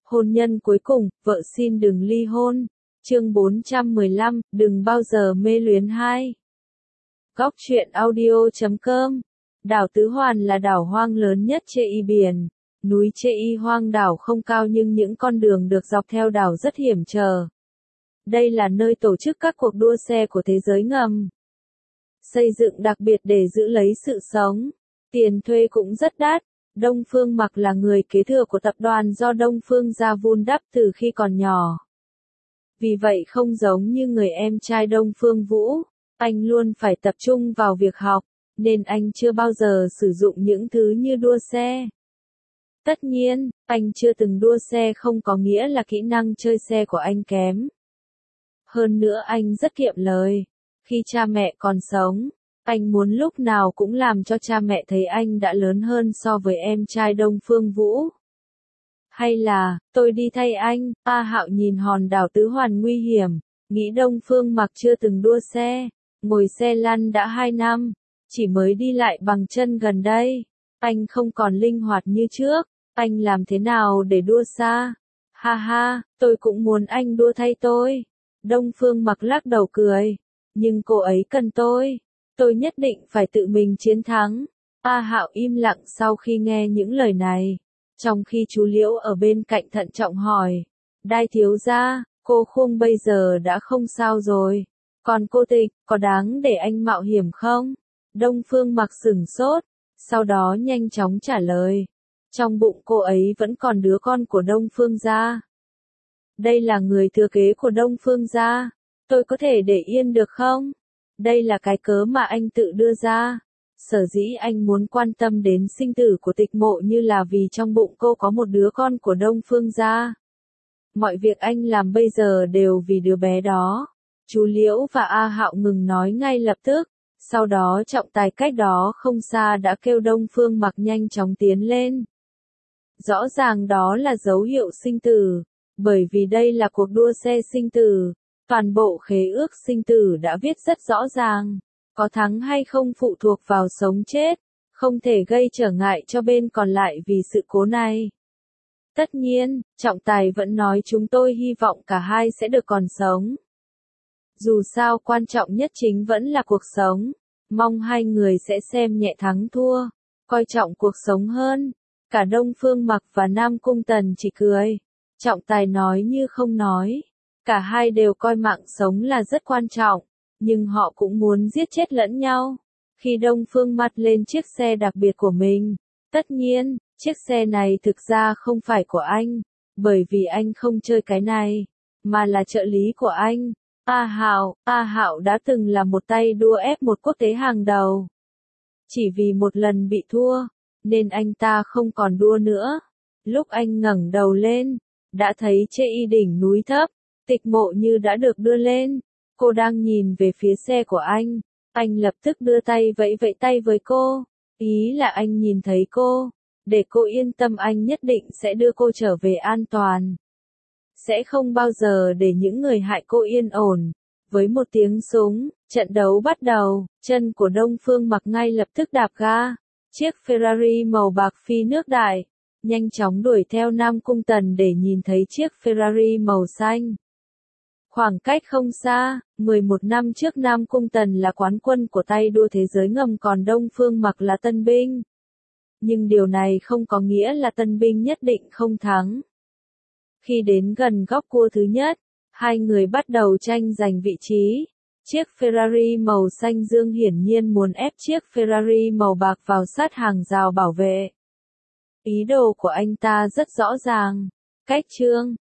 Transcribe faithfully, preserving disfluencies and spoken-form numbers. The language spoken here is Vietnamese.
Hôn nhân cuối cùng, vợ xin đừng ly hôn. Chương bốn trăm mười lăm, đừng bao giờ mê luyến hai. Góc truyện audio chấm com. Đảo Tứ Hoàn là đảo hoang lớn nhất trên y biển. Núi Chê Y hoang đảo không cao nhưng những con đường được dọc theo đảo rất hiểm trở. Đây là nơi tổ chức các cuộc đua xe của thế giới ngầm. Xây dựng đặc biệt để giữ lấy sự sống. Tiền thuê cũng rất đắt. Đông Phương Mặc là người kế thừa của tập đoàn do Đông Phương gia vun đắp từ khi còn nhỏ. Vì vậy không giống như người em trai Đông Phương Vũ, anh luôn phải tập trung vào việc học, nên anh chưa bao giờ sử dụng những thứ như đua xe. Tất nhiên, anh chưa từng đua xe không có nghĩa là kỹ năng chơi xe của anh kém. Hơn nữa anh rất kiệm lời. Khi cha mẹ còn sống, anh muốn lúc nào cũng làm cho cha mẹ thấy anh đã lớn hơn so với em trai Đông Phương Vũ. Hay là, tôi đi thay anh, A Hạo nhìn hòn đảo Tứ Hoàn nguy hiểm, nghĩ Đông Phương Mặc chưa từng đua xe, ngồi xe lăn đã hai năm, chỉ mới đi lại bằng chân gần đây. Anh không còn linh hoạt như trước, anh làm thế nào để đua xa? Ha ha, tôi cũng muốn anh đua thay tôi. Đông Phương Mặc lắc đầu cười, nhưng cô ấy cần tôi. Tôi nhất định phải tự mình chiến thắng. A Hạo im lặng sau khi nghe những lời này. Trong khi chú Liễu ở bên cạnh thận trọng hỏi. Đai thiếu gia, cô Khung bây giờ đã không sao rồi. Còn cô Tịch, có đáng để anh mạo hiểm không? Đông Phương Mặc sửng sốt. Sau đó nhanh chóng trả lời. Trong bụng cô ấy vẫn còn đứa con của Đông Phương gia. Đây là người thừa kế của Đông Phương gia. Tôi có thể để yên được không? Đây là cái cớ mà anh tự đưa ra. Sở dĩ anh muốn quan tâm đến sinh tử của Tịch Mộ như là vì trong bụng cô có một đứa con của Đông Phương gia. Mọi việc anh làm bây giờ đều vì đứa bé đó. Chú Liễu và A Hạo ngừng nói ngay lập tức. Sau đó trọng tài cách đó không xa đã kêu Đông Phương Mặc nhanh chóng tiến lên. Rõ ràng đó là dấu hiệu sinh tử. Bởi vì đây là cuộc đua xe sinh tử. Toàn bộ khế ước sinh tử đã viết rất rõ ràng. Có thắng hay không phụ thuộc vào sống chết. Không thể gây trở ngại cho bên còn lại vì sự cố này. Tất nhiên, trọng tài vẫn nói chúng tôi hy vọng cả hai sẽ được còn sống. Dù sao quan trọng nhất chính vẫn là cuộc sống. Mong hai người sẽ xem nhẹ thắng thua. Coi trọng cuộc sống hơn. Cả Đông Phương Mặc và Nam Cung Tần chỉ cười. Trọng tài nói như không nói. Cả hai đều coi mạng sống là rất quan trọng, nhưng họ cũng muốn giết chết lẫn nhau. Khi Đông Phương Mặc lên chiếc xe đặc biệt của mình, tất nhiên, chiếc xe này thực ra không phải của anh, bởi vì anh không chơi cái này, mà là trợ lý của anh. A Hạo, A Hạo đã từng là một tay đua ép một quốc tế hàng đầu. Chỉ vì một lần bị thua, nên anh ta không còn đua nữa. Lúc anh ngẩng đầu lên, đã thấy trên y đỉnh núi thấp. Tịch Mộ như đã được đưa lên. Cô đang nhìn về phía xe của anh. Anh lập tức đưa tay vẫy vẫy tay với cô. Ý là anh nhìn thấy cô. Để cô yên tâm anh nhất định sẽ đưa cô trở về an toàn. Sẽ không bao giờ để những người hại cô yên ổn. Với một tiếng súng, trận đấu bắt đầu. Chân của Đông Phương Mặc ngay lập tức đạp ga. Chiếc Ferrari màu bạc phi nước đại. Nhanh chóng đuổi theo Nam Cung Tần để nhìn thấy chiếc Ferrari màu xanh. Khoảng cách không xa, mười một năm trước Nam Cung Tần là quán quân của tay đua thế giới ngầm còn Đông Phương Mặc là tân binh. Nhưng điều này không có nghĩa là tân binh nhất định không thắng. Khi đến gần góc cua thứ nhất, hai người bắt đầu tranh giành vị trí. Chiếc Ferrari màu xanh dương hiển nhiên muốn ép chiếc Ferrari màu bạc vào sát hàng rào bảo vệ. Ý đồ của anh ta rất rõ ràng. Cách chương